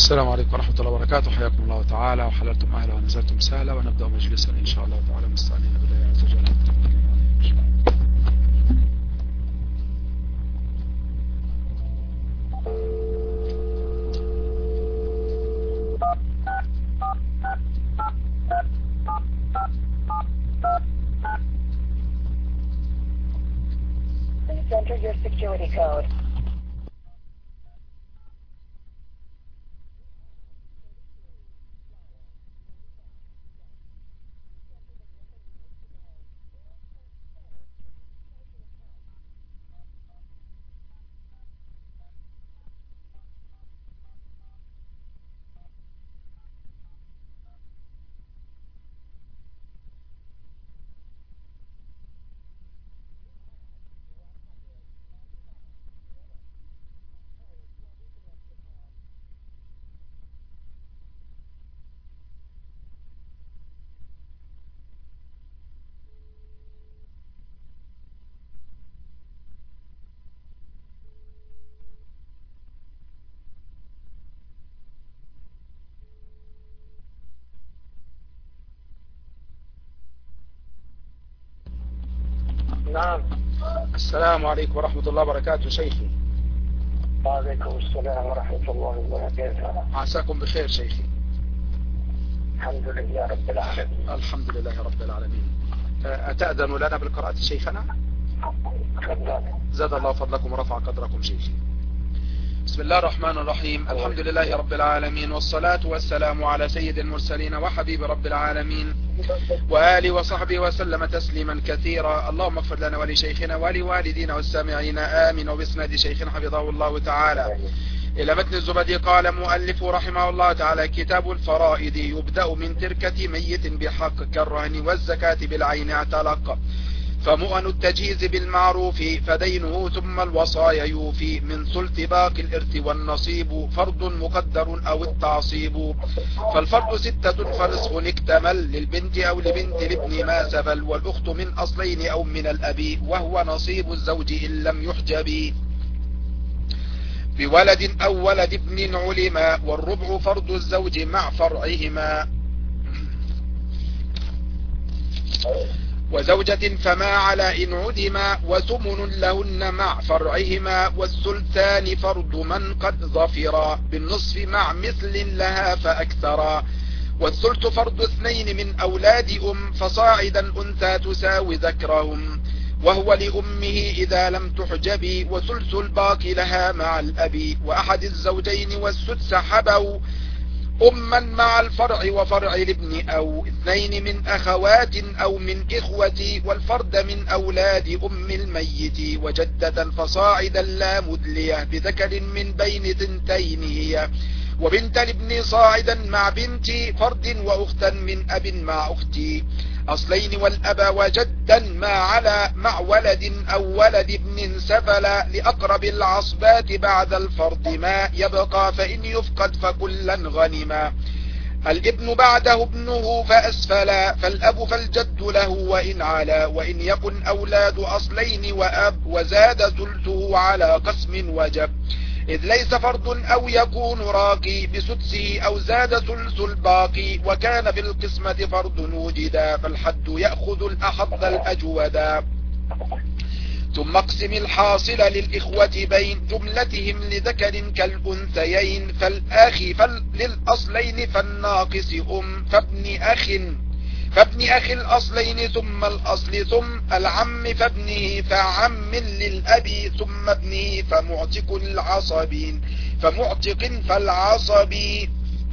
السلام عليكم ورحمة الله وبركاته. حياكم الله تعالى، وحللتم أهلا ونزلتم سهلا، ونبدأ مجلسنا إن شاء الله تعالى مستعينين بالله عز وجل. Please enter your security code. نعم. السلام عليكم ورحمة الله وبركاته شيخي. وعليكم السلام ورحمة الله وبركاته. عساكم بخير شيخي. الحمد لله رب العالمين. الحمد لله رب العالمين. أتأذن لنا بالقراءة شيخنا؟ تفضل. زاد الله فضلكم ورفع قدركم شيخي. بسم الله الرحمن الرحيم. الحمد لله رب العالمين، والصلاة والسلام على سيد المرسلين وحبيب رب العالمين وآله وصحبه وسلم تسليما كثيرا. اللهم اغفر لنا ولشيخنا ولوالدينا والسامعين آمين. وباسناد شيخنا حفظه الله تعالى إلى متن الزبدي. قال مؤلف رحمه الله تعالى: كتاب الفرائض يبدأ من تركة ميت بحق كالرهن والزكاة بالعين اعتلق، فمؤن التجهيز بالمعروف فدينه ثم الوصايا يوفي، من ثلث باقي الإرث والنصيب فرض مقدر أو التعصيب، فالفرض 6 فنصف اكتمل للبنت أو لبنت الابن ما سبل، والأخت من أصلين أو من الأبي، وهو نصيب الزوج إن لم يحجب بولد أو ولد ابن علما، والربع فرض الزوج مع فرعهما، وزوجة فما على إن عدما، وثمن لهن مع فرعهما، والثلثان فرض من قد ظفرا بالنصف مع مثل لها فأكثرا، والثلث فرض 2 من أولاد فصاعدا أنثى تساوي ذكرهم، وهو لأمه إذا لم تحجب، وثلث الباقي لها مع الأب، وأحد الزوجين والسدس حبوا أما مع الفرع وفرع الابن، أو 2 من أخوات أو من إخوة، والفرد من أولاد أم الميت، وجدة فصاعدا لا مدلية بذكر من بين 2 هي، وبنت الابن صاعدا مع بنت فرد، وأختا من أب مع أختي، أصلين والأبا وجدا مع ولد أو ولد ابن سفلا، لأقرب العصبات بعد الفرض ما يبقى، فإن يفقد فكلا غنما، الابن بعده ابنه فأسفلا، فالأب فالجد له وإن علا، وإن يكن أولاد أصلين وأب، وزاد ثلثه على قسم وجب، إذ ليس فرض أو يكون راقي بسدسه، أو زاد ثلث الباقي، وكان في القسمة فرض وجدا، فالحد يأخذ الأحظ الأجودا، ثم اقسم الحاصل للإخوة بين جملتهم لذكر كالأنثيين، فالآخي للأصلين فالناقص فابن أخ الأصلين ثم الأصل، ثم العم فابنه فعم للأب، ثم ابنه فمعتق فالعصبي،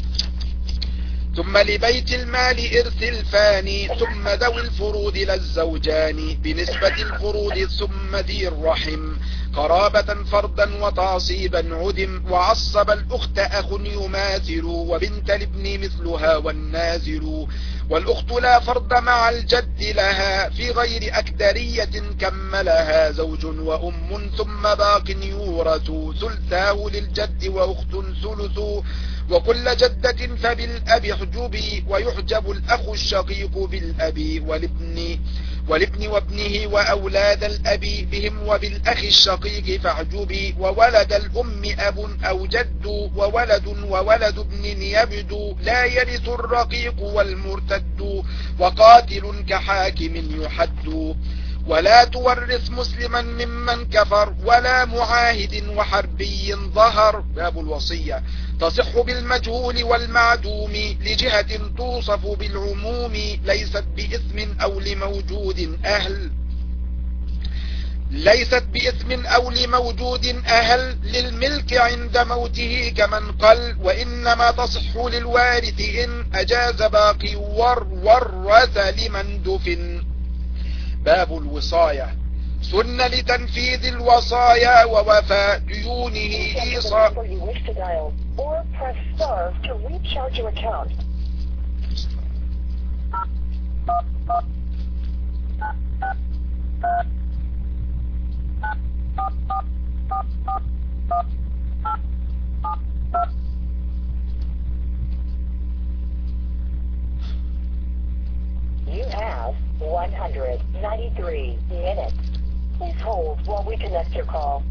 ثم لبيت المال إرث الفاني، ثم ذوي الفروض للزوجان بنسبة الفروض، ثم ذي الرحم قرابة فردا وتعصيبا عدم، وعصب الأخت أخ يماثل، وبنت الابن مثلها والنازل، والأخت لا فرض مع الجد لها في غير أكدرية كملها، زوج وأم ثم باق يورث، ثلثاه للجد وأخت ثلث، وكل جدة فبالأب احجبي، ويحجب الأخ الشقيق بالأب والابن وابنه وأولاد الأب بهم، وبالأخ الشقيق فاحجبي، وولد الأم أب أو جد، وولد ابن يبدو، لا يرث الرقيق والمرتد، وقاتل كحاكم يحد. ولا تورث مسلما ممن كفر، ولا معاهد وحربي ظهر. باب الوصية تصح بالمجهول والمعدوم، لجهة توصف بالعموم، ليست بإثم أو لموجود أهل للملك عند موته كمن قل، وإنما تصح للوارث إن أجاز باقي ورث لمن دفن. باب الوصاية سن لتنفيذ الوصايا ووفاء ديونه إيصاء. You have 193 minutes. Please hold while we connect your call.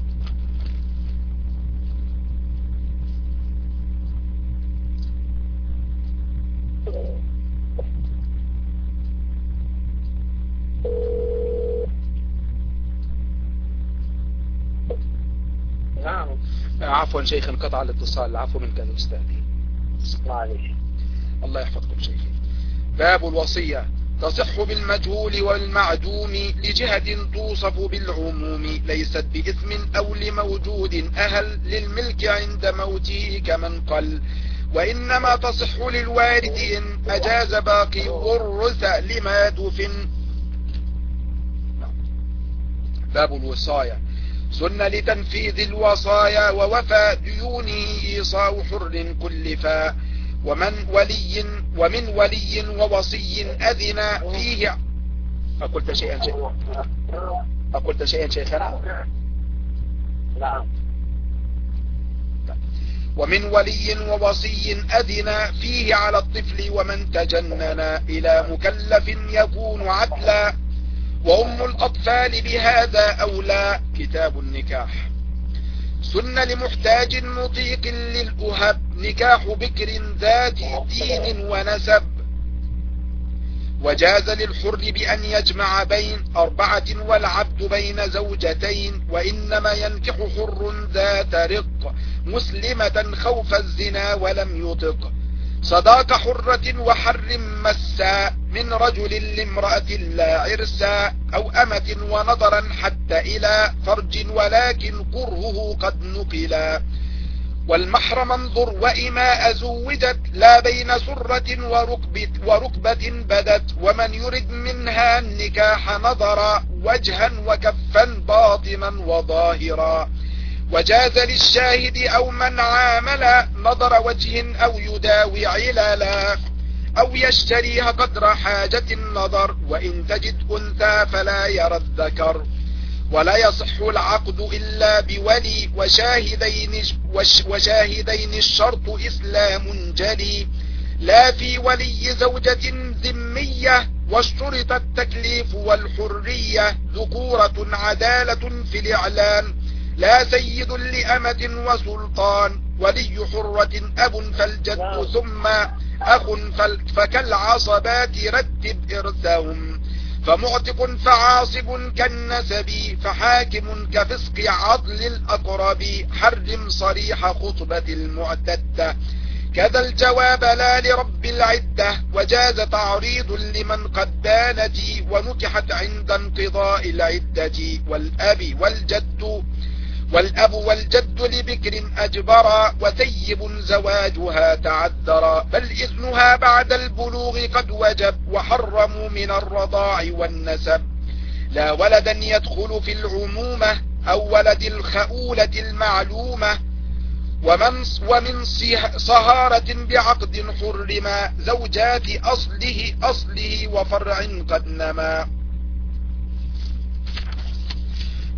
نعم. عفوا شيخ، انقطع الاتصال، العفو منك يا أستاذي. معلش. الله يحفظكم شيخي. باب الوصية تصح بالمجهول والمعدوم، لجهة توصف بالعموم، ليست بإثم أو لموجود أهل للملك عند موته كمن قل، وإنما تصح للوارث إن أجاز باقي ورث لما دفن. باب الوصاية سن لتنفيذ الوصايا ووفاء ديونه إيصاء حر كلفا، ومن ولي ووصي أذن فيه. أقلت شيئا شيخنا؟ نعم. ومن ولي ووصي أذن فيه على الطفل ومن تجنن إلى مكلف يكون عدلا، وأم الأطفال بهذا أولى. كتاب النكاح سن لمحتاج مطيق للأهب، نكاح بكر ذات دين ونسب، وجاز للحر بأن يجمع بين 4 والعبد بين زوجتين، وإنما ينكح حر ذات رق مسلمة خوف الزنا ولم يطق، صداق حرة وحر مسا من رجل لامرأة لا عرسا، أو أمة ونظرا حتى إلى فرج ولكن كرهه قد نقلا، والمحرم انظر وإما أزوجت لا بين سرة وركبة بدت، ومن يرد منها النكاح نظر وجها وكفا باطنا وظاهرا، وجاز للشاهد أو من عامل نظر وجه أو يداوي عللا، أو يشتريها قدر حاجة النظر، وإن تجد أنثى فلا يرى الذكر، ولا يصح العقد إلا بولي وشاهدين الشرط إسلام جلي، لا في ولي زوجة ذمية، واشترط التكليف والحرية، ذكورة عدالة في الإعلان، لا سيد لأمة وسلطان، ولي حرة أب فالجد ثم أخ فكالعصبات رتب إرثهم، فمعتق فعاصب كالنسب، فحاكم كفسق عضل الأقرب، حرم صريح خطبة المعتدة، كذا الجواب لا لرب العدة، وجاز تعريض لمن قد دانت ونكحت عند انقضاء العدة، والأب والجد لبكر أجبرا، وثيب زواجها تعذرا، بل إذنها بعد البلوغ قد وجب، وحرموا من الرضاع والنسب، لا ولدا يدخل في العمومة أو ولد الخؤولة المعلومة، ومن صهارة بعقد حرما، زوجات أصله وفرع قد نما،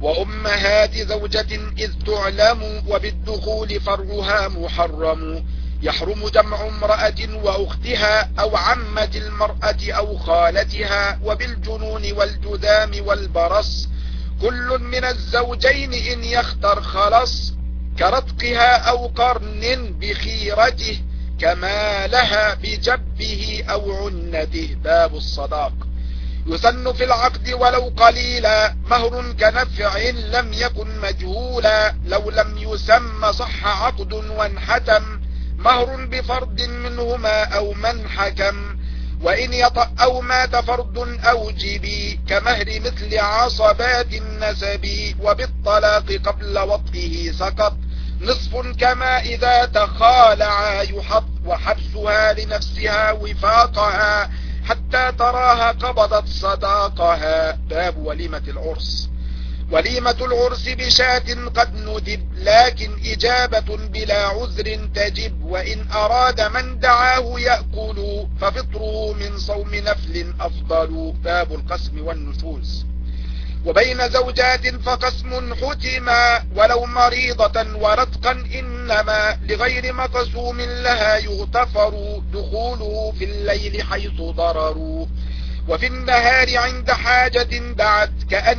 وأمهات زوجة إذ تعلم، وبالدخول فرعها محرم، يحرم جمع امرأة وأختها أو عمة المرأة أو خالتها، وبالجنون والجذام والبرص كل من الزوجين إن يختر خلص، كرتقها أو قرن بخيرته كما لها بجبه أو عنته. باب الصداق. يسن في العقد ولو قليلا مهر كنفع لم يكن مجهولا، لو لم يسم صح عقد وانحتم مهر بفرض منهما أو من حكم، وإن يطأ أو مات فرض أو جبي كمهر مثل عصبات النسب، وبالطلاق قبل وطئه سقط نصف كما إذا تخالعا يحط، وحبسها لنفسها وفاقها حتى تراها قبضت صداقها. باب وليمة العرس. وليمة العرس بشاة قد ندب، لكن إجابة بلا عذر تجب، وإن أراد من دعاه يأكل ففطره من صوم نفل أفضل. باب القسم والنشوز. وبين زوجات فقسم حتما ولو مريضة ورتقا، إنما لغير مقسوم لها يغتفر دخوله في الليل حيث ضرر، وفي النهار عند حاجة دعت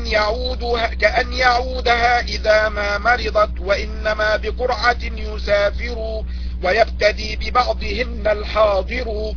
كأن يعودها إذا ما مرضت، وإنما بقرعة يسافر ويبتدي ببعضهن الحاضر.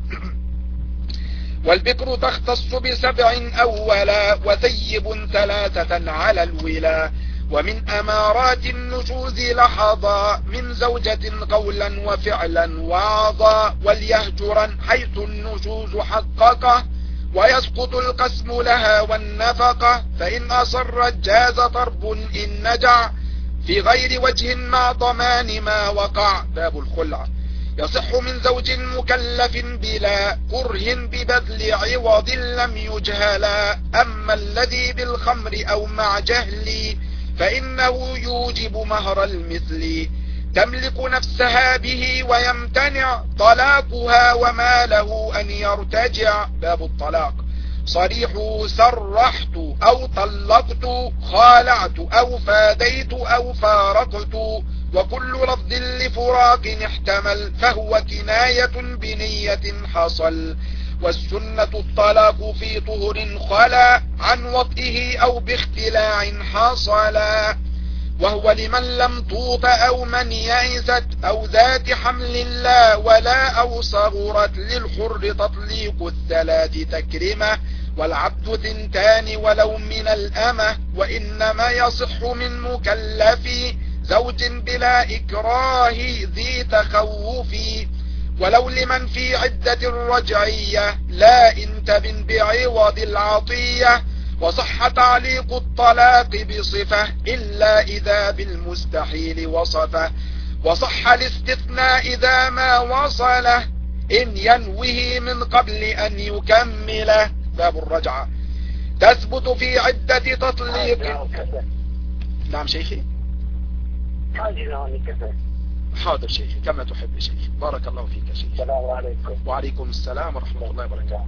والبكر تختص بسبع أولا، وثيب 3 على الولا، ومن أمارات النشوز لحظا من زوجة قولا وفعلا وعظا، وليهجرا حيث النشوز حققه ويسقط القسم لها والنفقة، فإن أصرت جاز طرب إن نجع في غير وجه مع ضمان ما وقع. باب الخلع. يصح من زوج مكلف بلا كره ببذل عوض لم يجهلا، أما الذي بالخمر أو مع جهل فإنه يوجب مهر المثل، تملك نفسها به ويمتنع طلاقها وما له أن يرتجع. باب الطلاق. صريح سرحت أو طلقت، خالعت أو فاديت أو فارقت، وكل لفظ لفراق احتمل فهو كناية بنية حصل، والسنة الطلاق في طهر خلا عن وطئه أو باختلاع حصلا، وهو لمن لم توط أو من يئست أو ذات حمل لا ولا أو صغرت، للحر تطليق 3 تكرمة، والعبد 2 ولو من الأمة، وإنما يصح من مكلف زوج بلا إكراه ذي تخوف، ولو لمن في عدة الرجعية لا انتبن بعوض العطية، وصح تعليق الطلاق بصفة إلا إذا بالمستحيل وصفه، وصح الاستثناء إذا ما وصله إن ينوه من قبل أن يكمله. باب الرجعة. تثبت في عدة تطليق. نعم شيخي. حاضر شيخي كما تحب شيخي، بارك الله فيك شيخي. السلام عليكم. وعليكم السلام ورحمة الله وبركاته.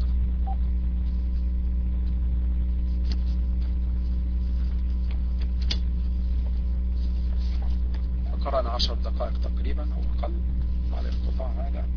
قرأنا 10 دقائق تقريبا أو أقل على القطاع هذا.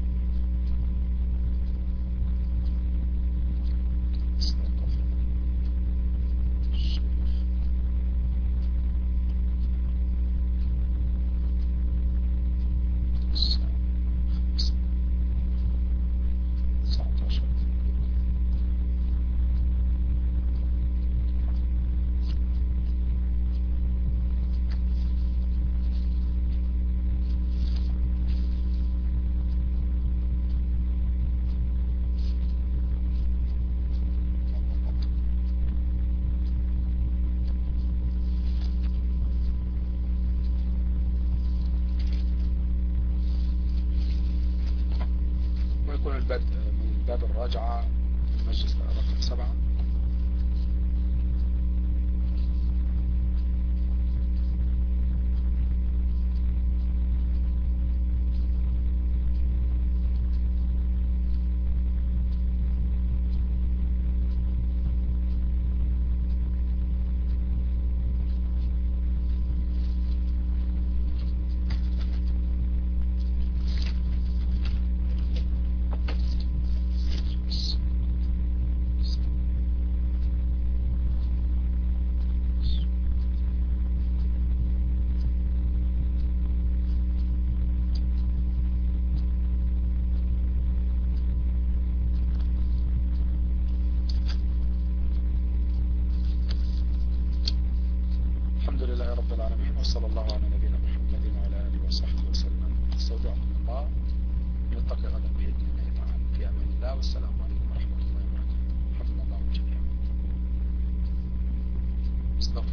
ويكون البدء من باب الراجعة المجلس رقم 7. وصلى الله على نبينا محمد وعلى آله وصحبه وسلم. استودعكم الله، نلتقي غدا بإذن الله تعالى. في أمان الله، والسلام عليكم ورحمة الله وبركاته. حفظنا الله جميعا.